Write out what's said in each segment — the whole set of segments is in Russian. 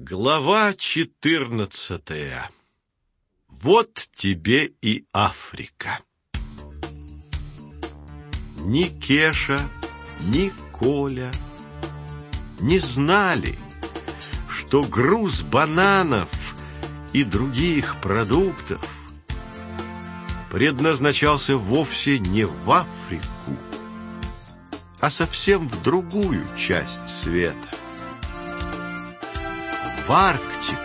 Глава 14. Вот тебе и Африка. Ни Кеша, ни Коля не знали, что груз бананов и других продуктов предназначался вовсе не в Африку, а совсем в другую часть света. В Арктику,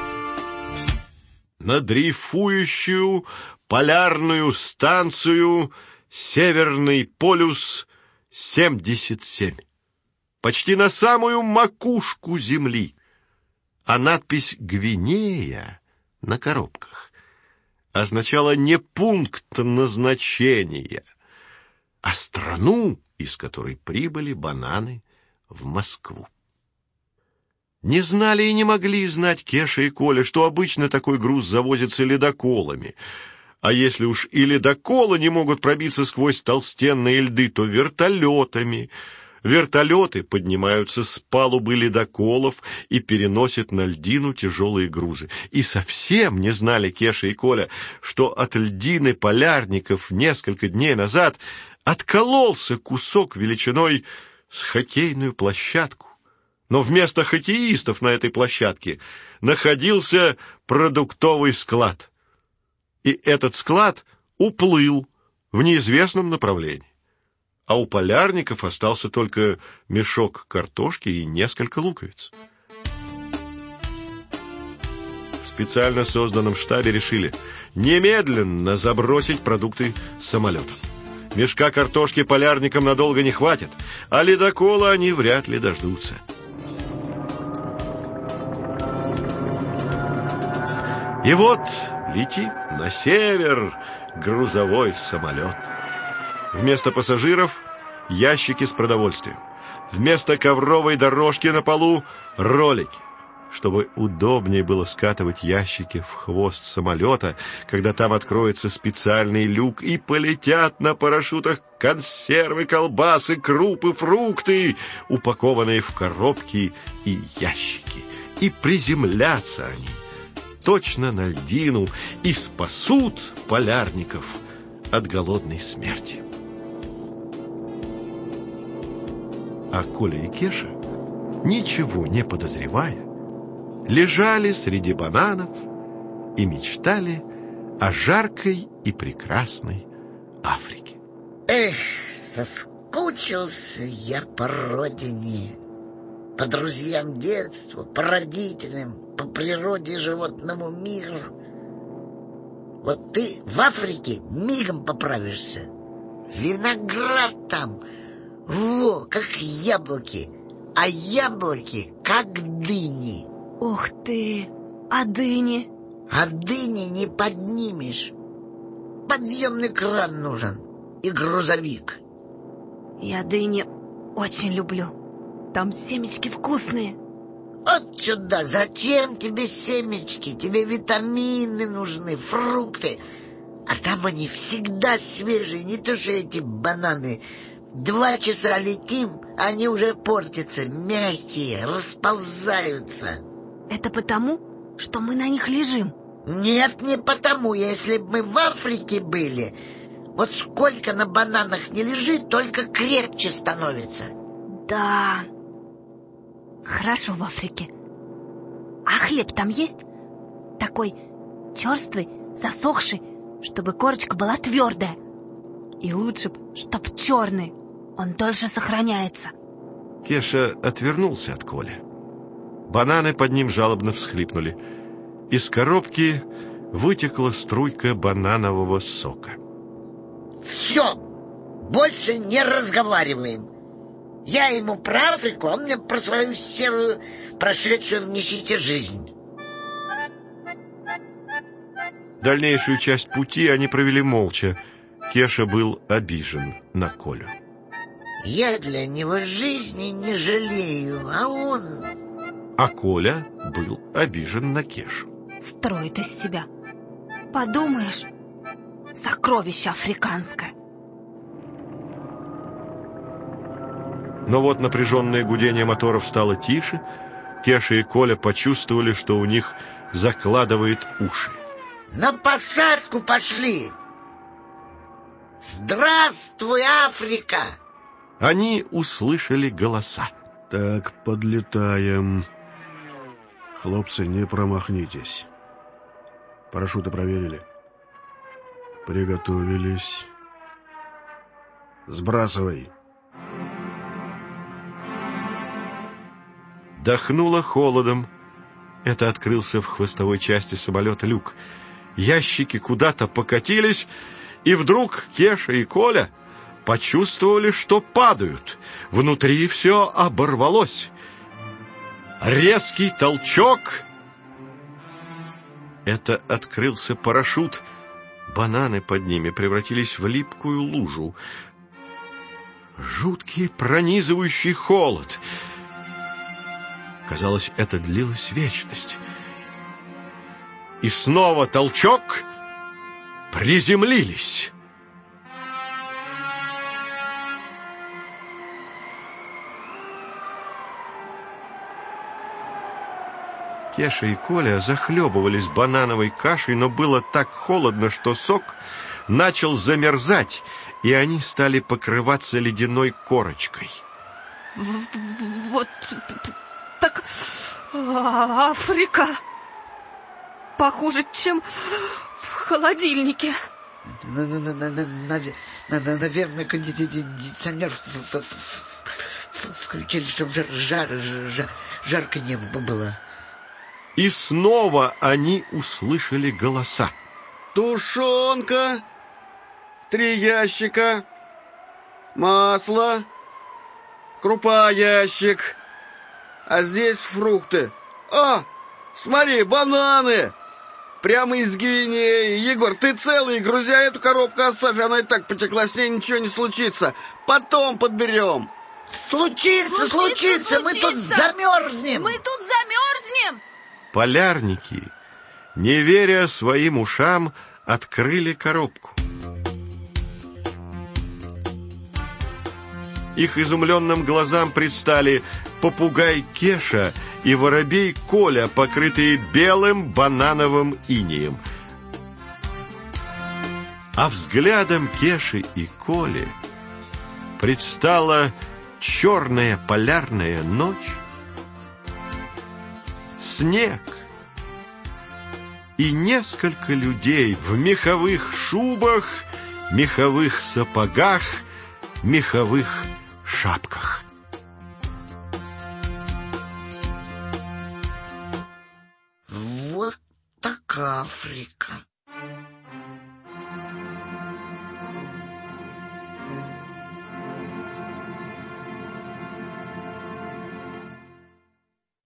на дрейфующую полярную станцию Северный полюс 77, почти на самую макушку Земли. А надпись «Гвинея» на коробках означала не пункт назначения, а страну, из которой прибыли бананы в Москву. Не знали и не могли знать Кеша и Коля, что обычно такой груз завозится ледоколами. А если уж и ледоколы не могут пробиться сквозь толстенные льды, то вертолетами. Вертолеты поднимаются с палубы ледоколов и переносят на льдину тяжелые грузы. И совсем не знали Кеша и Коля, что от льдины полярников несколько дней назад откололся кусок величиной с хоккейную площадку. Но вместо хоккеистов на этой площадке находился продуктовый склад. И этот склад уплыл в неизвестном направлении. А у полярников остался только мешок картошки и несколько луковиц. В специально созданном штабе решили немедленно забросить продукты самолетом. Мешка картошки полярникам надолго не хватит, а ледокола они вряд ли дождутся. И вот летит на север грузовой самолет. Вместо пассажиров — ящики с продовольствием. Вместо ковровой дорожки на полу — ролики. Чтобы удобнее было скатывать ящики в хвост самолета, когда там откроется специальный люк, и полетят на парашютах консервы, колбасы, крупы, фрукты, упакованные в коробки и ящики. И приземлятся они точно на льдину и спасут полярников от голодной смерти. А Коля и Кеша, ничего не подозревая, лежали среди бананов и мечтали о жаркой и прекрасной Африке. Эх, соскучился я по родине, по друзьям детства, по родителям, по природе и животному миру. Вот ты в Африке мигом поправишься. Виноград там, во, как яблоки, а яблоки, как дыни. Ух ты, а дыни? А дыни не поднимешь. Подъемный кран нужен и грузовик. Я дыни очень люблю. Там семечки вкусные. Вот чудак, зачем тебе семечки? Тебе витамины нужны, фрукты. А там они всегда свежие, не то что эти бананы. 2 часа летим, они уже портятся, мягкие, расползаются. Это потому, что мы на них лежим? Нет, не потому. Если бы мы в Африке были, вот сколько на бананах не лежит, только крепче становится. Да, хорошо в Африке. А хлеб там есть? Такой черствый, засохший, чтобы корочка была твердая. И лучше б, чтоб черный. Он дольше сохраняется. Кеша отвернулся от Коли. Бананы под ним жалобно всхлипнули. Из коробки вытекла струйка бананового сока. Все, больше не разговариваем. Я ему про Африку, он мне про свою серую, прошедшую в нищете жизнь. Дальнейшую часть пути они провели молча. Кеша был обижен на Колю. Я для него жизни не жалею, а он... А Коля был обижен на Кешу. Строит из себя. Подумаешь, сокровище африканское. Но вот напряженное гудение моторов стало тише. Кеша и Коля почувствовали, что у них закладывает уши. На посадку пошли! Здравствуй, Африка! Они услышали голоса. Так, подлетаем. Хлопцы, не промахнитесь. Парашюты проверили? Приготовились. Сбрасывай. Дохнуло холодом. Это открылся в хвостовой части самолета люк. Ящики куда-то покатились, и вдруг Кеша и Коля почувствовали, что падают. Внутри все оборвалось. Резкий толчок. Это открылся парашют. Бананы под ними превратились в липкую лужу. Жуткий пронизывающий холод. Казалось, это длилась вечность. И снова толчок. Приземлились. Кеша и Коля захлебывались банановой кашей, но было так холодно, что сок начал замерзать, и они стали покрываться ледяной корочкой. Вот так Африка похуже, чем в холодильнике. Наверное, кондиционер включили, чтобы жарко не было. И снова они услышали голоса. Тушенка, 3 ящика, масло, крупа ящик, а здесь фрукты. А, смотри, бананы! Прямо из Гвинеи. Егор, ты целый, грузя эту коробку оставь, она и так потекла, с ней ничего не случится. Потом подберем. Случится, мы тут замерзнем. Полярники, не веря своим ушам, открыли коробку. Их изумленным глазам предстали попугай Кеша и воробей Коля, покрытые белым банановым инеем. А взглядом Кеши и Коли предстала черная полярная ночь, снег и несколько людей в меховых шубах, меховых сапогах, меховых шапках. Вот так Африка.